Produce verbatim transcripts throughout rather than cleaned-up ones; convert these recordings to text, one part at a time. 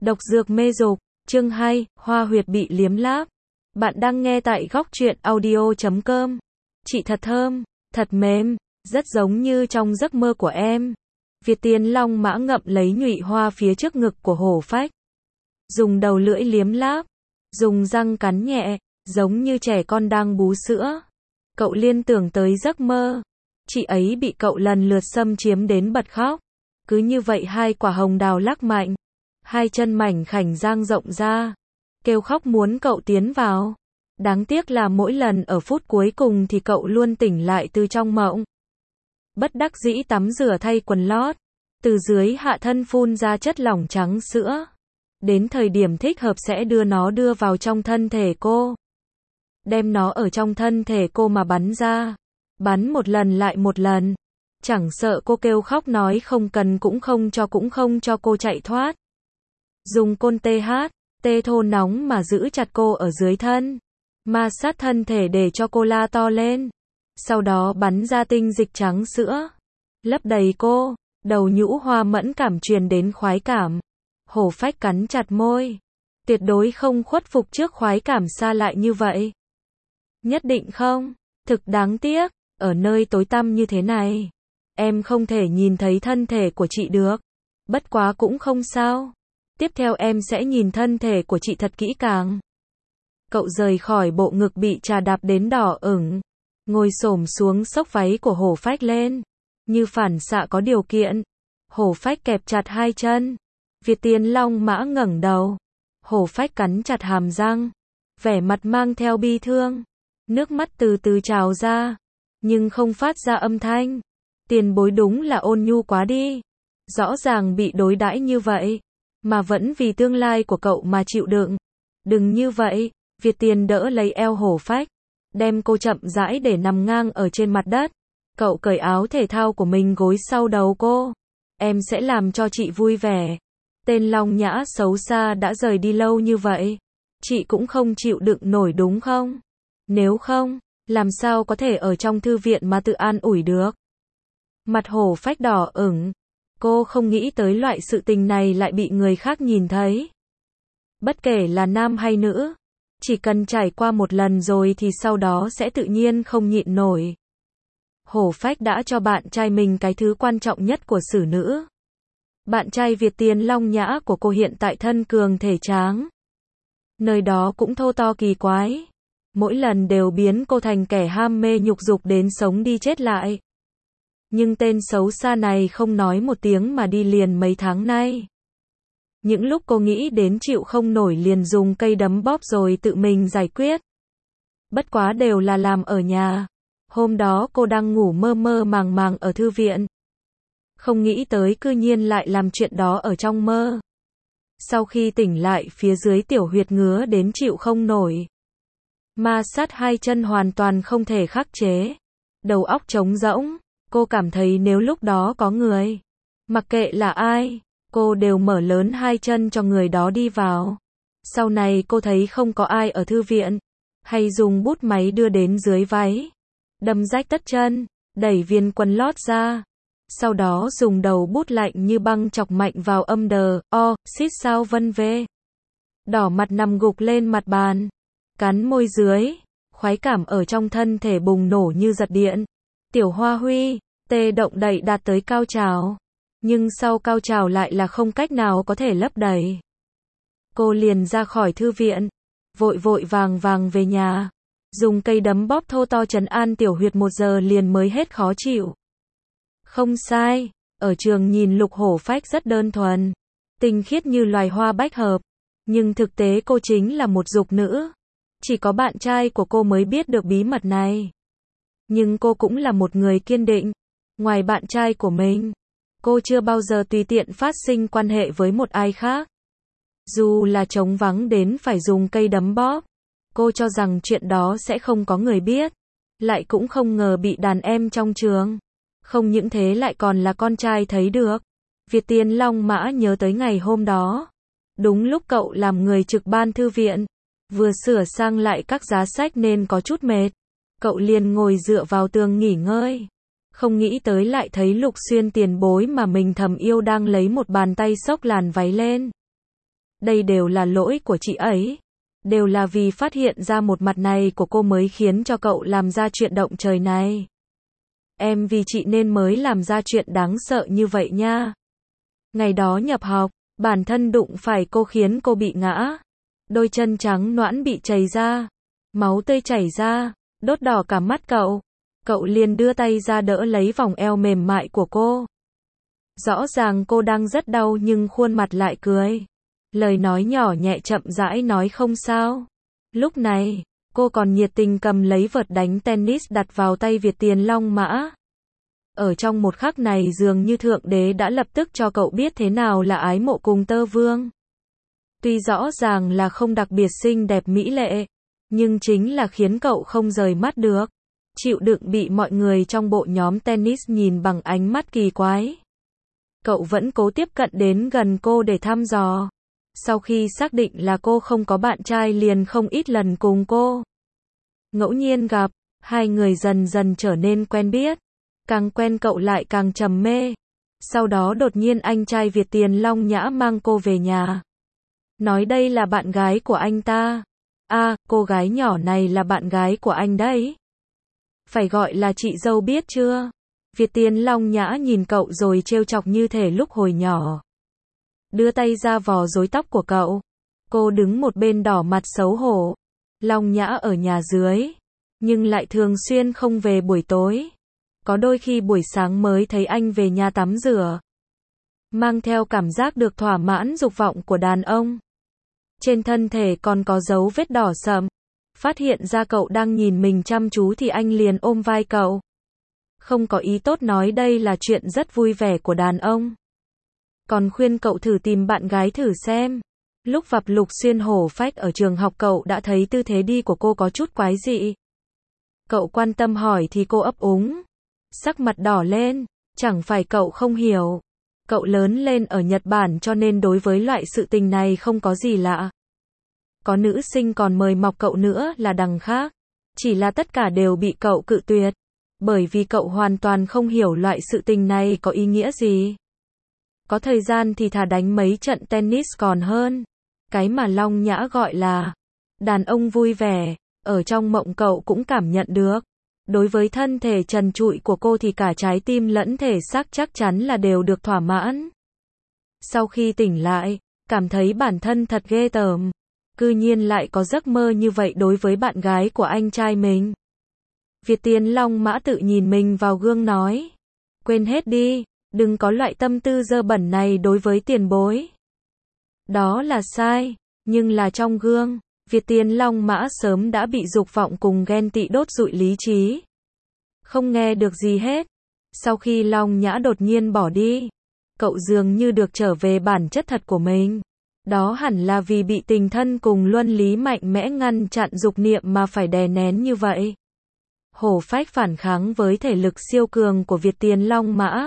Độc dược mê dục, chương hai, hoa huyệt bị liếm láp. Bạn đang nghe tại góc truyện audio chấm com. Chị thật thơm, thật mềm, rất giống như trong giấc mơ của em. Việt Tiên long mã ngậm lấy nhụy hoa phía trước ngực của hổ phách. Dùng đầu lưỡi liếm láp, dùng răng cắn nhẹ, giống như trẻ con đang bú sữa. Cậu liên tưởng tới giấc mơ. Chị ấy bị cậu lần lượt xâm chiếm đến bật khóc. Cứ như vậy hai quả hồng đào lắc mạnh. Hai chân mảnh khảnh dang rộng ra. Kêu khóc muốn cậu tiến vào. Đáng tiếc là mỗi lần ở phút cuối cùng thì cậu luôn tỉnh lại từ trong mộng. Bất đắc dĩ tắm rửa thay quần lót. Từ dưới hạ thân phun ra chất lỏng trắng sữa. Đến thời điểm thích hợp sẽ đưa nó đưa vào trong thân thể cô. Đem nó ở trong thân thể cô mà bắn ra. Bắn một lần lại một lần. Chẳng sợ cô kêu khóc nói không cần cũng không cho cũng không cho cô chạy thoát. Dùng côn tê hát, tê thô nóng mà giữ chặt cô ở dưới thân. Ma sát thân thể để cho cô la to lên. Sau đó bắn ra tinh dịch trắng sữa. Lấp đầy cô, đầu nhũ hoa mẫn cảm truyền đến khoái cảm. Hổ phách cắn chặt môi. Tuyệt đối không khuất phục trước khoái cảm xa lại như vậy. Nhất định không, thực đáng tiếc, ở nơi tối tăm như thế này. Em không thể nhìn thấy thân thể của chị được. Bất quá cũng không sao. Tiếp theo em sẽ nhìn thân thể của chị thật kỹ càng. Cậu rời khỏi bộ ngực bị trà đạp đến đỏ ửng. Ngồi xổm xuống xốc váy của hổ phách lên. Như phản xạ có điều kiện. Hổ phách kẹp chặt hai chân. Việt Tiên long mã ngẩng đầu. Hổ phách cắn chặt hàm răng. Vẻ mặt mang theo bi thương. Nước mắt từ từ trào ra. Nhưng không phát ra âm thanh. Tiền bối đúng là ôn nhu quá đi. Rõ ràng bị đối đãi như vậy. Mà vẫn vì tương lai của cậu mà chịu đựng. Đừng như vậy. Việt Tiên đỡ lấy eo hổ phách. Đem cô chậm rãi để nằm ngang ở trên mặt đất. Cậu cởi áo thể thao của mình gối sau đầu cô. Em sẽ làm cho chị vui vẻ. Tên long nhã xấu xa đã rời đi lâu như vậy. Chị cũng không chịu đựng nổi đúng không? Nếu không, làm sao có thể ở trong thư viện mà tự an ủi được? Mặt hổ phách đỏ ửng. Cô không nghĩ tới loại sự tình này lại bị người khác nhìn thấy. Bất kể là nam hay nữ, chỉ cần trải qua một lần rồi thì sau đó sẽ tự nhiên không nhịn nổi. Hổ phách đã cho bạn trai mình cái thứ quan trọng nhất của xử nữ. Bạn trai Việt Tiên long nhã của cô hiện tại thân cường thể tráng. Nơi đó cũng thô to kỳ quái. Mỗi lần đều biến cô thành kẻ ham mê nhục dục đến sống đi chết lại. Nhưng tên xấu xa này không nói một tiếng mà đi liền mấy tháng nay. Những lúc cô nghĩ đến chịu không nổi liền dùng cây đấm bóp rồi tự mình giải quyết. Bất quá đều là làm ở nhà. Hôm đó cô đang ngủ mơ mơ màng màng ở thư viện. Không nghĩ tới cư nhiên lại làm chuyện đó ở trong mơ. Sau khi tỉnh lại phía dưới tiểu huyệt ngứa đến chịu không nổi. Ma sát hai chân hoàn toàn không thể khắc chế. Đầu óc trống rỗng. Cô cảm thấy nếu lúc đó có người, mặc kệ là ai, cô đều mở lớn hai chân cho người đó đi vào. Sau này cô thấy không có ai ở thư viện, hay dùng bút máy đưa đến dưới váy, đâm rách tất chân, đẩy viên quần lót ra. Sau đó dùng đầu bút lạnh như băng chọc mạnh vào âm đờ, o, xít sao vân vê. Đỏ mặt nằm gục lên mặt bàn, cắn môi dưới, khoái cảm ở trong thân thể bùng nổ như giật điện. Tiểu Hoa Huy, tê động đậy đạt tới cao trào. Nhưng sau cao trào lại là không cách nào có thể lấp đầy. Cô liền ra khỏi thư viện. Vội vội vàng vàng về nhà. Dùng cây đấm bóp thô to trấn an tiểu huyệt một giờ liền mới hết khó chịu. Không sai, ở trường nhìn lục hổ phách rất đơn thuần. Tinh khiết như loài hoa bách hợp. Nhưng thực tế cô chính là một dục nữ. Chỉ có bạn trai của cô mới biết được bí mật này. Nhưng cô cũng là một người kiên định. Ngoài bạn trai của mình, cô chưa bao giờ tùy tiện phát sinh quan hệ với một ai khác. Dù là trống vắng đến phải dùng cây đấm bóp, cô cho rằng chuyện đó sẽ không có người biết. Lại cũng không ngờ bị đàn em trong trường. Không những thế lại còn là con trai thấy được. Việt Tiên long mã nhớ tới ngày hôm đó. Đúng lúc cậu làm người trực ban thư viện. Vừa sửa sang lại các giá sách nên có chút mệt. Cậu liền ngồi dựa vào tường nghỉ ngơi. Không nghĩ tới lại thấy Lục Xuyên tiền bối mà mình thầm yêu đang lấy một bàn tay xốc làn váy lên. đây đều là lỗi của chị ấy. Đều là vì phát hiện ra một mặt này của cô mới khiến cho cậu làm ra chuyện động trời này. Em vì chị nên mới làm ra chuyện đáng sợ như vậy nha. Ngày đó nhập học, bản thân đụng phải cô khiến cô bị ngã. Đôi chân trắng nõn bị chảy ra. Máu tươi chảy ra, đốt đỏ cả mắt cậu. Cậu liền đưa tay ra đỡ lấy vòng eo mềm mại của cô. Rõ ràng cô đang rất đau nhưng khuôn mặt lại cười. Lời nói nhỏ nhẹ chậm rãi nói không sao. Lúc này, cô còn nhiệt tình cầm lấy vợt đánh tennis đặt vào tay Việt Tiền Long Mã. Ở trong một khắc này dường như Thượng Đế đã lập tức cho cậu biết thế nào là ái mộ cùng Tơ Vương. Tuy rõ ràng là không đặc biệt xinh đẹp mỹ lệ, nhưng chính là khiến cậu không rời mắt được. Chịu đựng bị mọi người trong bộ nhóm tennis nhìn bằng ánh mắt kỳ quái. Cậu vẫn cố tiếp cận đến gần cô để thăm dò. Sau khi xác định là cô không có bạn trai liền không ít lần cùng cô ngẫu nhiên gặp, hai người dần dần trở nên quen biết. Càng quen cậu lại càng trầm mê. Sau đó đột nhiên anh trai Việt Tiền Long Nhã mang cô về nhà. Nói đây là bạn gái của anh ta. À, cô gái nhỏ này là bạn gái của anh đấy. Phải gọi là chị dâu biết chưa? Việt Tiền Long Nhã nhìn cậu rồi trêu chọc như thể lúc hồi nhỏ. Đưa tay ra vò rối tóc của cậu. Cô đứng một bên đỏ mặt xấu hổ. Long Nhã ở nhà dưới, nhưng lại thường xuyên không về buổi tối. Có đôi khi buổi sáng mới thấy anh về nhà tắm rửa. Mang theo cảm giác được thỏa mãn dục vọng của đàn ông. Trên thân thể còn có dấu vết đỏ sậm. Phát hiện ra cậu đang nhìn mình chăm chú thì anh liền ôm vai cậu. Không có ý tốt nói đây là chuyện rất vui vẻ của đàn ông. Còn khuyên cậu thử tìm bạn gái thử xem. Lúc gặp Lục Xuyên hổ phách ở trường học cậu đã thấy tư thế đi của cô có chút quái dị. Cậu quan tâm hỏi thì cô ấp úng. Sắc mặt đỏ lên, chẳng phải cậu không hiểu. Cậu lớn lên ở Nhật Bản cho nên đối với loại sự tình này không có gì lạ. Có nữ sinh còn mời mọc cậu nữa là đằng khác. Chỉ là tất cả đều bị cậu cự tuyệt. Bởi vì cậu hoàn toàn không hiểu loại sự tình này có ý nghĩa gì. Có thời gian thì thà đánh mấy trận tennis còn hơn. Cái mà Long Nhã gọi là đàn ông vui vẻ, ở trong mộng cậu cũng cảm nhận được. Đối với thân thể trần trụi của cô thì cả trái tim lẫn thể xác chắc chắn là đều được thỏa mãn. Sau khi tỉnh lại, cảm thấy bản thân thật ghê tởm. Cư nhiên lại có giấc mơ như vậy đối với bạn gái của anh trai mình. Việt Tiền Long Mã tự nhìn mình vào gương nói. Quên hết đi, đừng có loại tâm tư dơ bẩn này đối với tiền bối. Đó là sai, nhưng là trong gương. Việt Tiền Long Mã sớm đã bị dục vọng cùng ghen tị đốt rụi lý trí. Không nghe được gì hết. Sau khi Long Nhã đột nhiên bỏ đi, cậu dường như được trở về bản chất thật của mình. Đó hẳn là vì bị tình thân cùng luân lý mạnh mẽ ngăn chặn dục niệm mà phải đè nén như vậy. Hổ phách phản kháng với thể lực siêu cường của Việt Tiền Long Mã.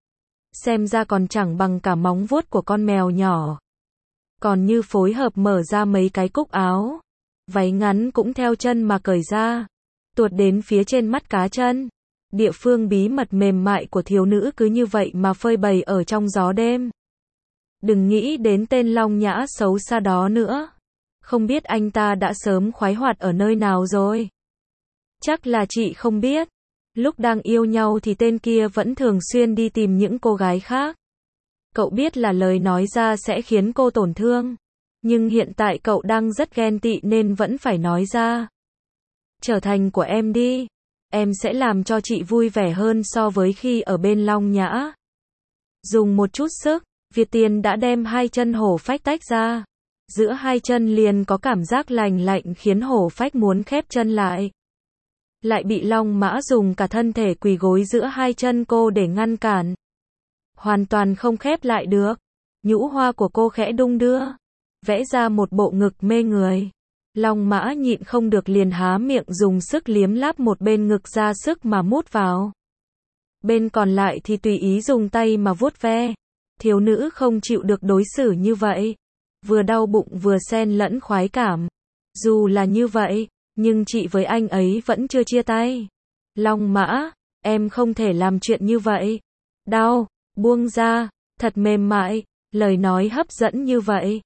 Xem ra còn chẳng bằng cả móng vuốt của con mèo nhỏ. Còn như phối hợp mở ra mấy cái cúc áo. Váy ngắn cũng theo chân mà cởi ra. Tuột đến phía trên mắt cá chân. Địa phương bí mật mềm mại của thiếu nữ cứ như vậy mà phơi bày ở trong gió đêm. Đừng nghĩ đến tên Long Nhã xấu xa đó nữa. Không biết anh ta đã sớm khoái hoạt ở nơi nào rồi. Chắc là chị không biết. Lúc đang yêu nhau thì tên kia vẫn thường xuyên đi tìm những cô gái khác. Cậu biết là lời nói ra sẽ khiến cô tổn thương. Nhưng hiện tại cậu đang rất ghen tị nên vẫn phải nói ra. Trở thành của em đi. Em sẽ làm cho chị vui vẻ hơn so với khi ở bên Long Nhã. Dùng một chút sức, Việt Tiền đã đem hai chân hổ phách tách ra. Giữa hai chân liền có cảm giác lành lạnh khiến hổ phách muốn khép chân lại. Lại bị Long Mã dùng cả thân thể quỳ gối giữa hai chân cô để ngăn cản. Hoàn toàn không khép lại được. Nhũ hoa của cô khẽ đung đưa. Vẽ ra một bộ ngực mê người. Long Mã nhịn không được liền há miệng dùng sức liếm láp một bên ngực ra sức mà mút vào. Bên còn lại thì tùy ý dùng tay mà vuốt ve. Thiếu nữ không chịu được đối xử như vậy. Vừa đau bụng vừa xen lẫn khoái cảm. Dù là như vậy, nhưng chị với anh ấy vẫn chưa chia tay. Long Mã, em không thể làm chuyện như vậy. Đau, buông ra, thật mềm mại, lời nói hấp dẫn như vậy.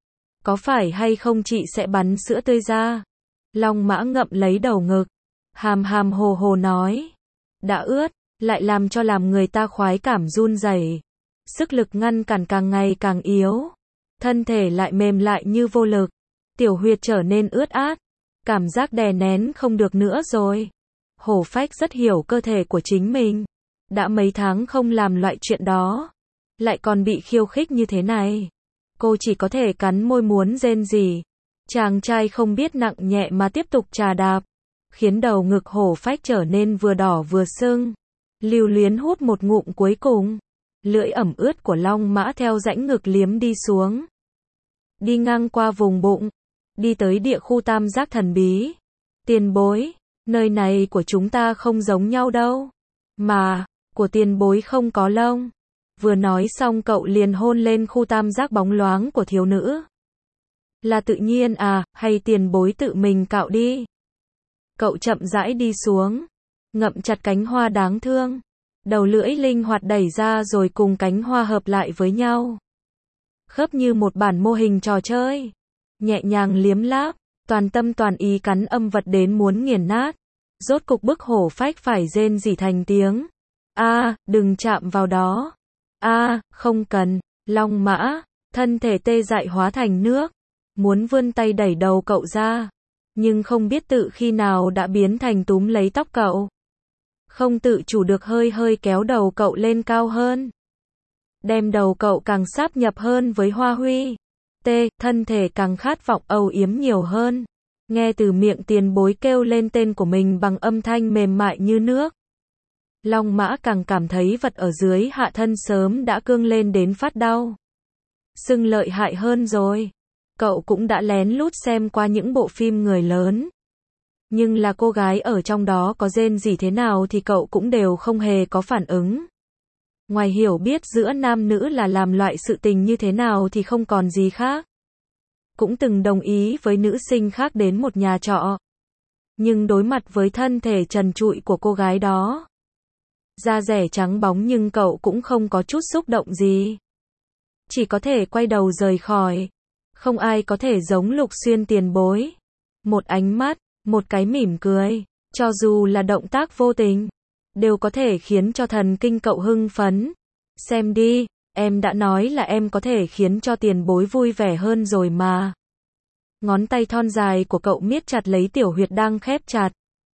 có phải hay không chị sẽ bắn sữa tươi ra? Long Mã ngậm lấy đầu ngực, hàm hàm hồ hồ nói. Đã ướt, lại làm cho làm người ta khoái cảm run rẩy. Sức lực ngăn cản càng ngày càng yếu. Thân thể lại mềm lại như vô lực. Tiểu huyệt trở nên ướt át. Cảm giác đè nén không được nữa rồi. Hổ phách rất hiểu cơ thể của chính mình. Đã mấy tháng không làm loại chuyện đó. Lại còn bị khiêu khích như thế này. Cô chỉ có thể cắn môi muốn rên rỉ. Chàng trai không biết nặng nhẹ mà tiếp tục chà đạp. Khiến đầu ngực hổ phách trở nên vừa đỏ vừa sưng. Lưu luyến hút một ngụm cuối cùng. Lưỡi ẩm ướt của Long Mã theo rãnh ngực liếm đi xuống. Đi ngang qua vùng bụng. Đi tới địa khu tam giác thần bí. Tiền bối, nơi này của chúng ta không giống nhau đâu. Mà, của tiền bối không có lông. Vừa nói xong cậu liền hôn lên khu tam giác bóng loáng của thiếu nữ. Là tự nhiên à, hay tiền bối tự mình cạo đi. Cậu chậm rãi đi xuống. Ngậm chặt cánh hoa đáng thương. Đầu lưỡi linh hoạt đẩy ra rồi cùng cánh hoa hợp lại với nhau. Khớp như một bản mô hình trò chơi. Nhẹ nhàng liếm láp, toàn tâm toàn ý cắn âm vật đến muốn nghiền nát. Rốt cục bức hổ phách phải rên rỉ thành tiếng. A, đừng chạm vào đó. A, không cần. Long Mã, thân thể tê dại hóa thành nước. Muốn vươn tay đẩy đầu cậu ra. Nhưng không biết tự khi nào đã biến thành túm lấy tóc cậu. Không tự chủ được hơi hơi kéo đầu cậu lên cao hơn. Đem đầu cậu càng sáp nhập hơn với Hoa Huy. T, thân thể càng khát vọng âu yếm nhiều hơn. Nghe từ miệng tiền bối kêu lên tên của mình bằng âm thanh mềm mại như nước. Long Mã càng cảm thấy vật ở dưới hạ thân sớm đã cương lên đến phát đau. Sưng lợi hại hơn rồi. Cậu cũng đã lén lút xem qua những bộ phim người lớn. Nhưng là cô gái ở trong đó có rên gì thế nào thì cậu cũng đều không hề có phản ứng. Ngoài hiểu biết giữa nam nữ là làm loại sự tình như thế nào thì không còn gì khác. Cũng từng đồng ý với nữ sinh khác đến một nhà trọ. Nhưng đối mặt với thân thể trần trụi của cô gái đó. Da rẻ trắng bóng nhưng cậu cũng không có chút xúc động gì. Chỉ có thể quay đầu rời khỏi. Không ai có thể giống Lục Xuyên tiền bối. Một ánh mắt, một cái mỉm cười, cho dù là động tác vô tình, đều có thể khiến cho thần kinh cậu hưng phấn. Xem đi, em đã nói là em có thể khiến cho tiền bối vui vẻ hơn rồi mà. Ngón tay thon dài của cậu miết chặt lấy tiểu huyệt đang khép chặt.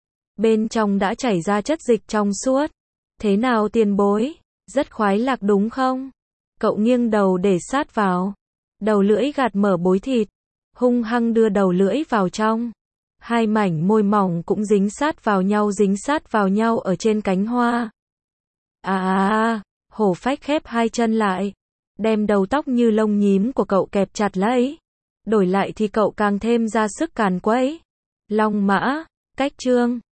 Bên trong đã chảy ra chất dịch trong suốt. Thế nào tiền bối? Rất khoái lạc đúng không? Cậu nghiêng đầu để sát vào. Đầu lưỡi gạt mở bối thịt. Hung hăng đưa đầu lưỡi vào trong. Hai mảnh môi mỏng cũng dính sát vào nhau dính sát vào nhau ở trên cánh hoa. À à à, hổ phách khép hai chân lại. Đem đầu tóc như lông nhím của cậu kẹp chặt lấy. Đổi lại thì cậu càng thêm ra sức càn quấy. Long Mã, cách chương.